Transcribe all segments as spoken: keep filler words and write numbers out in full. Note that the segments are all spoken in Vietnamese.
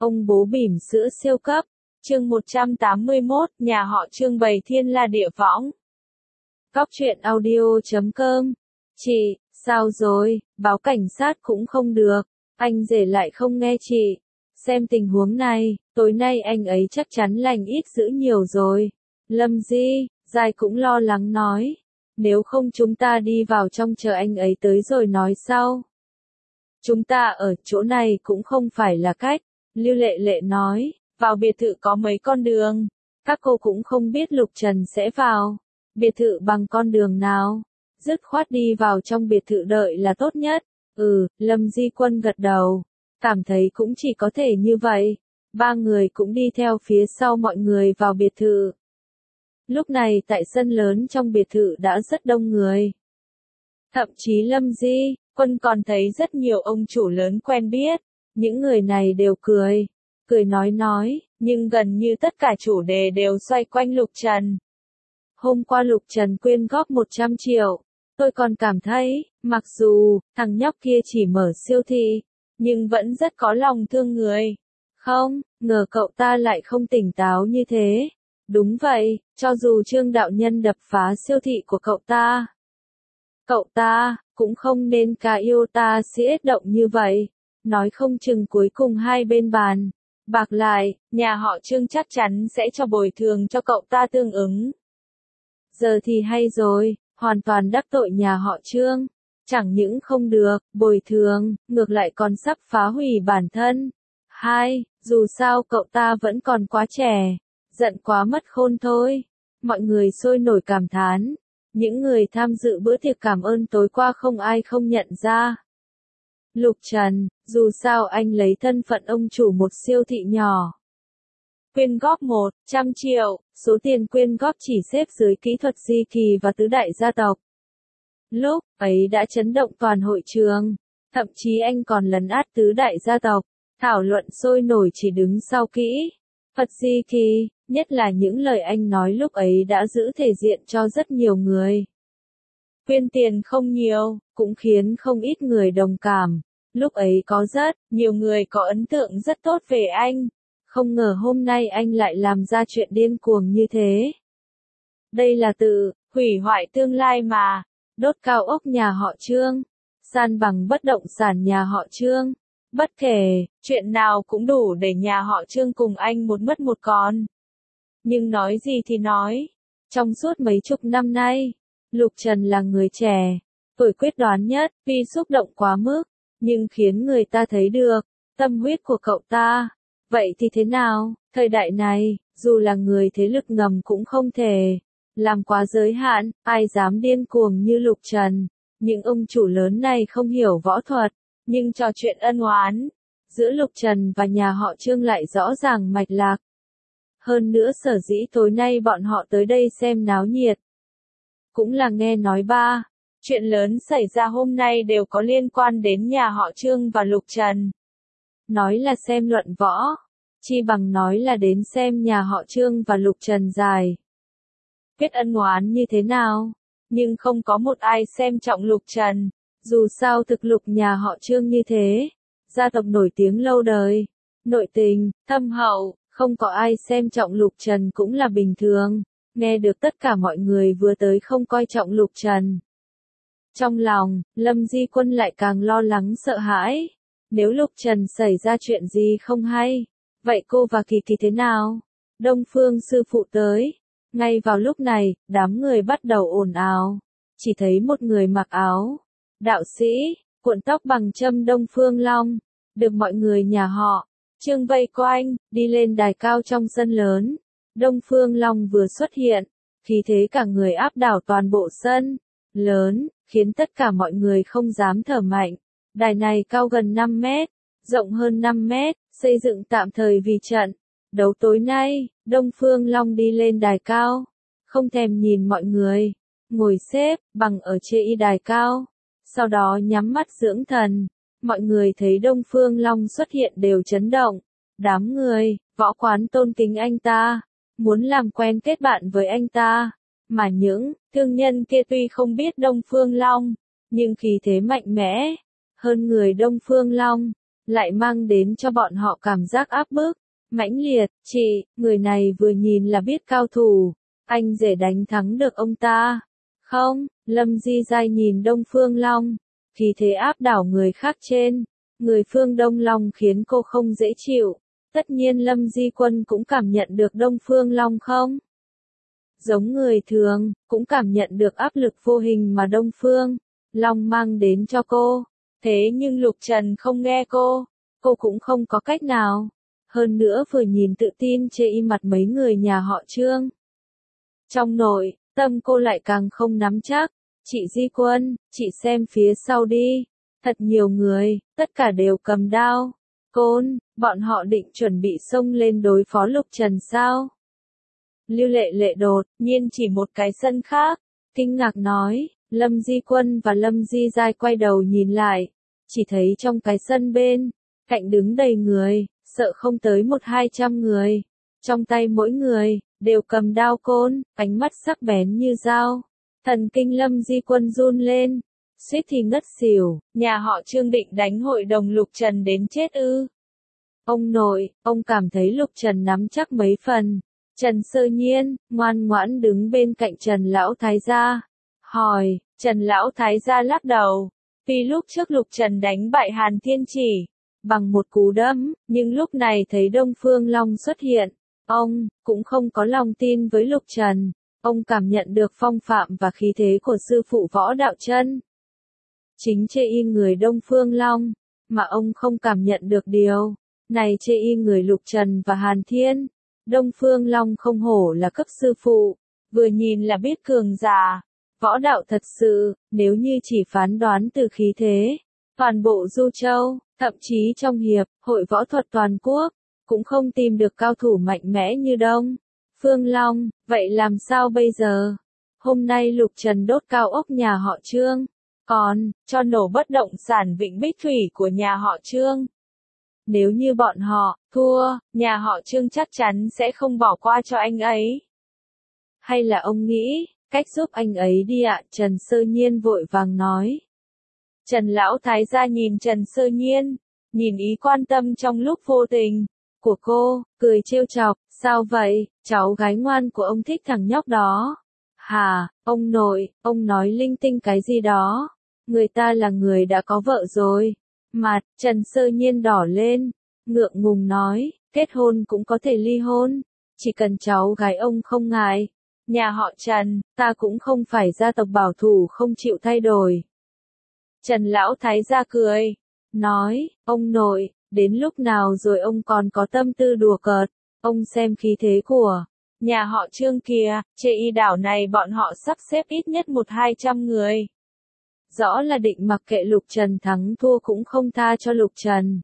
Ông bố bỉm sữa siêu cấp. Chương một trăm tám mươi mốt, nhà họ Trương bày thiên la địa võng. Góc truyện audio chấm com. Chị, sao rồi, báo cảnh sát cũng không được. Anh rể lại không nghe chị. Xem tình huống này, tối nay anh ấy chắc chắn lành ít dữ nhiều rồi. Lâm Di, Giai cũng lo lắng nói. Nếu không chúng ta đi vào trong chờ anh ấy tới rồi nói sau. Chúng ta ở chỗ này cũng không phải là cách. Lưu Lệ Lệ nói, vào biệt thự có mấy con đường. Các cô cũng không biết Lục Trần sẽ vào. Biệt thự bằng con đường nào? Dứt khoát đi vào trong biệt thự đợi là tốt nhất. Ừ, Lâm Di Quân gật đầu. Cảm thấy cũng chỉ có thể như vậy. Ba người cũng đi theo phía sau mọi người vào biệt thự. Lúc này tại sân lớn trong biệt thự đã rất đông người. Thậm chí Lâm Di Quân còn thấy rất nhiều ông chủ lớn quen biết. Những người này đều cười. Cười nói nói, nhưng gần như tất cả chủ đề đều xoay quanh Lục Trần. Hôm qua Lục Trần quyên góp một trăm triệu. Tôi còn cảm thấy, mặc dù, thằng nhóc kia chỉ mở siêu thị, nhưng vẫn rất có lòng thương người. Không, ngờ cậu ta lại không tỉnh táo như thế. Đúng vậy, cho dù Trương đạo nhân đập phá siêu thị của cậu ta. Cậu ta, cũng không nên ca yêu ta siết động như vậy. Nói không chừng cuối cùng hai bên bàn. Bạc lại, nhà họ Trương chắc chắn sẽ cho bồi thường cho cậu ta tương ứng. Giờ thì hay rồi, hoàn toàn đắc tội nhà họ Trương. Chẳng những không được, bồi thường, ngược lại còn sắp phá hủy bản thân. Hai, dù sao cậu ta vẫn còn quá trẻ. Giận quá mất khôn thôi. Mọi người sôi nổi cảm thán. Những người tham dự bữa tiệc cảm ơn tối qua không ai không nhận ra. Lục Trần, dù sao anh lấy thân phận ông chủ một siêu thị nhỏ. Quyên góp một trăm triệu, số tiền quyên góp chỉ xếp dưới kỹ thuật di kỳ và tứ đại gia tộc. Lúc ấy đã chấn động toàn hội trường, thậm chí anh còn lấn át tứ đại gia tộc, thảo luận sôi nổi chỉ đứng sau kỹ thuật di kỳ, nhất là những lời anh nói lúc ấy đã giữ thể diện cho rất nhiều người. Quyên tiền không nhiều, cũng khiến không ít người đồng cảm. Lúc ấy có rất nhiều người có ấn tượng rất tốt về anh. Không ngờ hôm nay anh lại làm ra chuyện điên cuồng như thế. Đây là tự hủy hoại tương lai mà. Đốt cao ốc nhà họ Trương. San bằng bất động sản nhà họ Trương. Bất kể, chuyện nào cũng đủ để nhà họ Trương cùng anh một mất một còn. Nhưng nói gì thì nói. Trong suốt mấy chục năm nay, Lục Trần là người trẻ, tuổi quyết đoán nhất, vì xúc động quá mức, nhưng khiến người ta thấy được tâm huyết của cậu ta. Vậy thì thế nào, thời đại này, dù là người thế lực ngầm cũng không thể làm quá giới hạn, ai dám điên cuồng như Lục Trần. Những ông chủ lớn này không hiểu võ thuật, nhưng trò chuyện ân oán giữa Lục Trần và nhà họ Trương lại rõ ràng mạch lạc. Hơn nữa sở dĩ tối nay bọn họ tới đây xem náo nhiệt, cũng là nghe nói ba chuyện lớn xảy ra hôm nay đều có liên quan đến nhà họ Trương và Lục Trần. Nói là xem luận võ, chi bằng nói là đến xem nhà họ Trương và Lục Trần dài kết ân oán như thế nào. Nhưng không có một ai xem trọng Lục Trần. Dù sao thực lực nhà họ Trương như thế, gia tộc nổi tiếng lâu đời, nội tình, thâm hậu, không có ai xem trọng Lục Trần cũng là bình thường. Nghe được tất cả mọi người vừa tới không coi trọng Lục Trần. Trong lòng, Lâm Di Quân lại càng lo lắng sợ hãi. Nếu Lục Trần xảy ra chuyện gì không hay, vậy cô và Kỳ Kỳ thế nào? Đông Phương sư phụ tới. Ngay vào lúc này, đám người bắt đầu ồn ào. Chỉ thấy một người mặc áo đạo sĩ, cuộn tóc bằng châm Đông Phương Long, được mọi người nhà họ Trương vây quanh, đi lên đài cao trong sân lớn. Đông Phương Long vừa xuất hiện, khí thế cả người áp đảo toàn bộ sân lớn, khiến tất cả mọi người không dám thở mạnh. Đài này cao gần năm mét, rộng hơn năm mét, xây dựng tạm thời vì trận đấu tối nay. Đông Phương Long đi lên đài cao, không thèm nhìn mọi người, ngồi xếp bằng ở trên đài cao, sau đó nhắm mắt dưỡng thần. Mọi người thấy Đông Phương Long xuất hiện đều chấn động. Đám người võ quán tôn kính anh ta, muốn làm quen kết bạn với anh ta. Mà những thương nhân kia tuy không biết Đông Phương Long, nhưng khí thế mạnh mẽ hơn người Đông Phương Long. lại mang đến cho bọn họ cảm giác áp bức, mãnh liệt. Chị, người này vừa nhìn là biết cao thủ, anh rể đánh thắng được ông ta. Không, Lâm Di Giai nhìn Đông Phương Long, khí thế áp đảo người khác trên, người Phương Đông Long khiến cô không dễ chịu. Tất nhiên Lâm Di Quân cũng cảm nhận được Đông Phương Long không? Giống người thường, cũng cảm nhận được áp lực vô hình mà Đông Phương Long mang đến cho cô. Thế nhưng Lục Trần không nghe cô, cô cũng không có cách nào. Hơn nữa vừa nhìn tự tin chê y mặt mấy người nhà họ Trương. Trong nội, tâm cô lại càng không nắm chắc. Chị Di Quân, chị xem phía sau đi. Thật nhiều người, tất cả đều cầm đao, côn, bọn họ định chuẩn bị xông lên đối phó Lục Trần sao? Lưu Lệ Lệ đột nhiên chỉ một cái sân khác, kinh ngạc nói. Lâm Di Quân và Lâm Di Giai quay đầu nhìn lại, chỉ thấy trong cái sân bên cạnh đứng đầy người, sợ không tới một hai trăm người, trong tay mỗi người đều cầm đao côn, ánh mắt sắc bén như dao. Thần kinh Lâm Di Quân run lên, suýt thì ngất xỉu. Nhà họ Trương định đánh hội đồng Lục Trần đến chết ư? Ông nội, ông cảm thấy Lục Trần nắm chắc mấy phần. Trần Sơ Nhiên ngoan ngoãn đứng bên cạnh Trần Lão Thái gia, hỏi. Trần Lão Thái gia lắc đầu, vì lúc trước Lục Trần đánh bại Hàn Thiên Chỉ bằng một cú đấm, nhưng lúc này thấy Đông Phương Long xuất hiện, ông cũng không có lòng tin với Lục Trần. Ông cảm nhận được phong phạm và khí thế của sư phụ Võ Đạo Chân. Chính chê y người Đông Phương Long, mà ông không cảm nhận được điều này chê y người Lục Trần và Hàn Thiên. Đông Phương Long không hổ là cấp sư phụ, vừa nhìn là biết cường giả, võ đạo thật sự. Nếu như chỉ phán đoán từ khí thế, toàn bộ Du Châu, thậm chí trong hiệp hội võ thuật toàn quốc, cũng không tìm được cao thủ mạnh mẽ như Đông Phương Long. Vậy làm sao bây giờ? Hôm nay Lục Trần đốt cao ốc nhà họ Trương, còn cho nổ bất động sản Vịnh Bích Thủy của nhà họ Trương. Nếu như bọn họ thua, nhà họ Trương chắc chắn sẽ không bỏ qua cho anh ấy. Hay là ông nghĩ cách giúp anh ấy đi ạ? Trần Sơ Nhiên vội vàng nói. Trần Lão Thái gia nhìn Trần Sơ Nhiên, nhìn ý quan tâm trong lúc vô tình của cô, cười trêu chọc. Sao vậy, cháu gái ngoan của ông thích thằng nhóc đó? Hà, ông nội, ông nói linh tinh cái gì đó? Người ta là người đã có vợ rồi. Mặt Trần Sơ Nhiên đỏ lên, ngượng ngùng nói, kết hôn cũng có thể ly hôn, chỉ cần cháu gái ông không ngại. Nhà họ Trần, ta cũng không phải gia tộc bảo thủ không chịu thay đổi. Trần Lão Thái gia cười, nói, ông nội, đến lúc nào rồi ông còn có tâm tư đùa cợt? Ông xem khí thế của nhà họ Trương kìa, chê y đảo này bọn họ sắp xếp ít nhất một hai trăm người. Rõ là định mặc kệ Lục Trần thắng thua cũng không tha cho Lục Trần.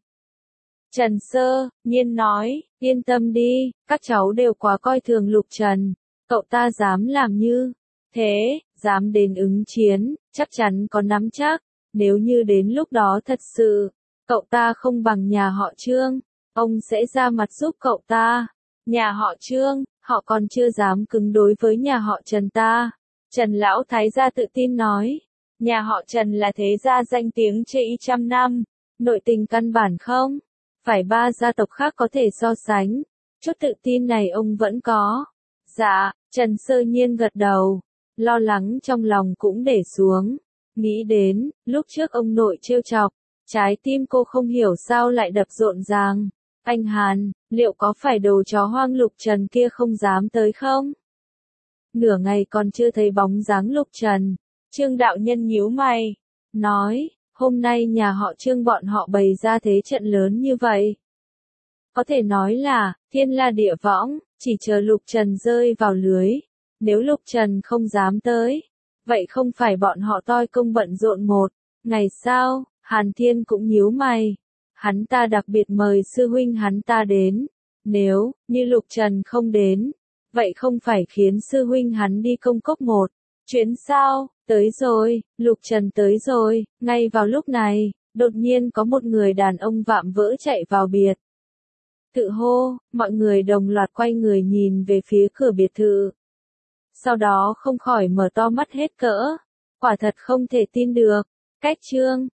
Trần Sơ Nhiên nói, yên tâm đi, các cháu đều quá coi thường Lục Trần. Cậu ta dám làm như thế, dám đến ứng chiến, chắc chắn có nắm chắc. Nếu như đến lúc đó thật sự, cậu ta không bằng nhà họ Trương, ông sẽ ra mặt giúp cậu ta. Nhà họ Trương, họ còn chưa dám cứng đối với nhà họ Trần ta. Trần Lão Thái gia tự tin nói. Nhà họ Trần là thế gia danh tiếng chê y trăm năm, nội tình căn bản không phải ba gia tộc khác có thể so sánh. Chút tự tin này ông vẫn có. Dạ, Trần Sơ Nhiên gật đầu, lo lắng trong lòng cũng để xuống. Nghĩ đến, lúc trước ông nội trêu chọc, trái tim cô không hiểu sao lại đập rộn ràng. Anh Hàn, liệu có phải đồ chó hoang Lục Trần kia không dám tới không? Nửa ngày còn chưa thấy bóng dáng Lục Trần. Trương đạo nhân nhíu mày, nói, hôm nay nhà họ Trương bọn họ bày ra thế trận lớn như vậy. Có thể nói là, thiên la địa võng, chỉ chờ Lục Trần rơi vào lưới. Nếu Lục Trần không dám tới, vậy không phải bọn họ toi công bận rộn một ngày sao? Hàn Thiên cũng nhíu mày. Hắn ta đặc biệt mời sư huynh hắn ta đến. Nếu như Lục Trần không đến, vậy không phải khiến sư huynh hắn đi công cốc một chuyến sao? Tới rồi, Lục Trần tới rồi. Ngay vào lúc này, đột nhiên có một người đàn ông vạm vỡ chạy vào biệt thự hô, mọi người đồng loạt quay người nhìn về phía cửa biệt thự. Sau đó không khỏi mở to mắt hết cỡ. Quả thật không thể tin được. Cách Trương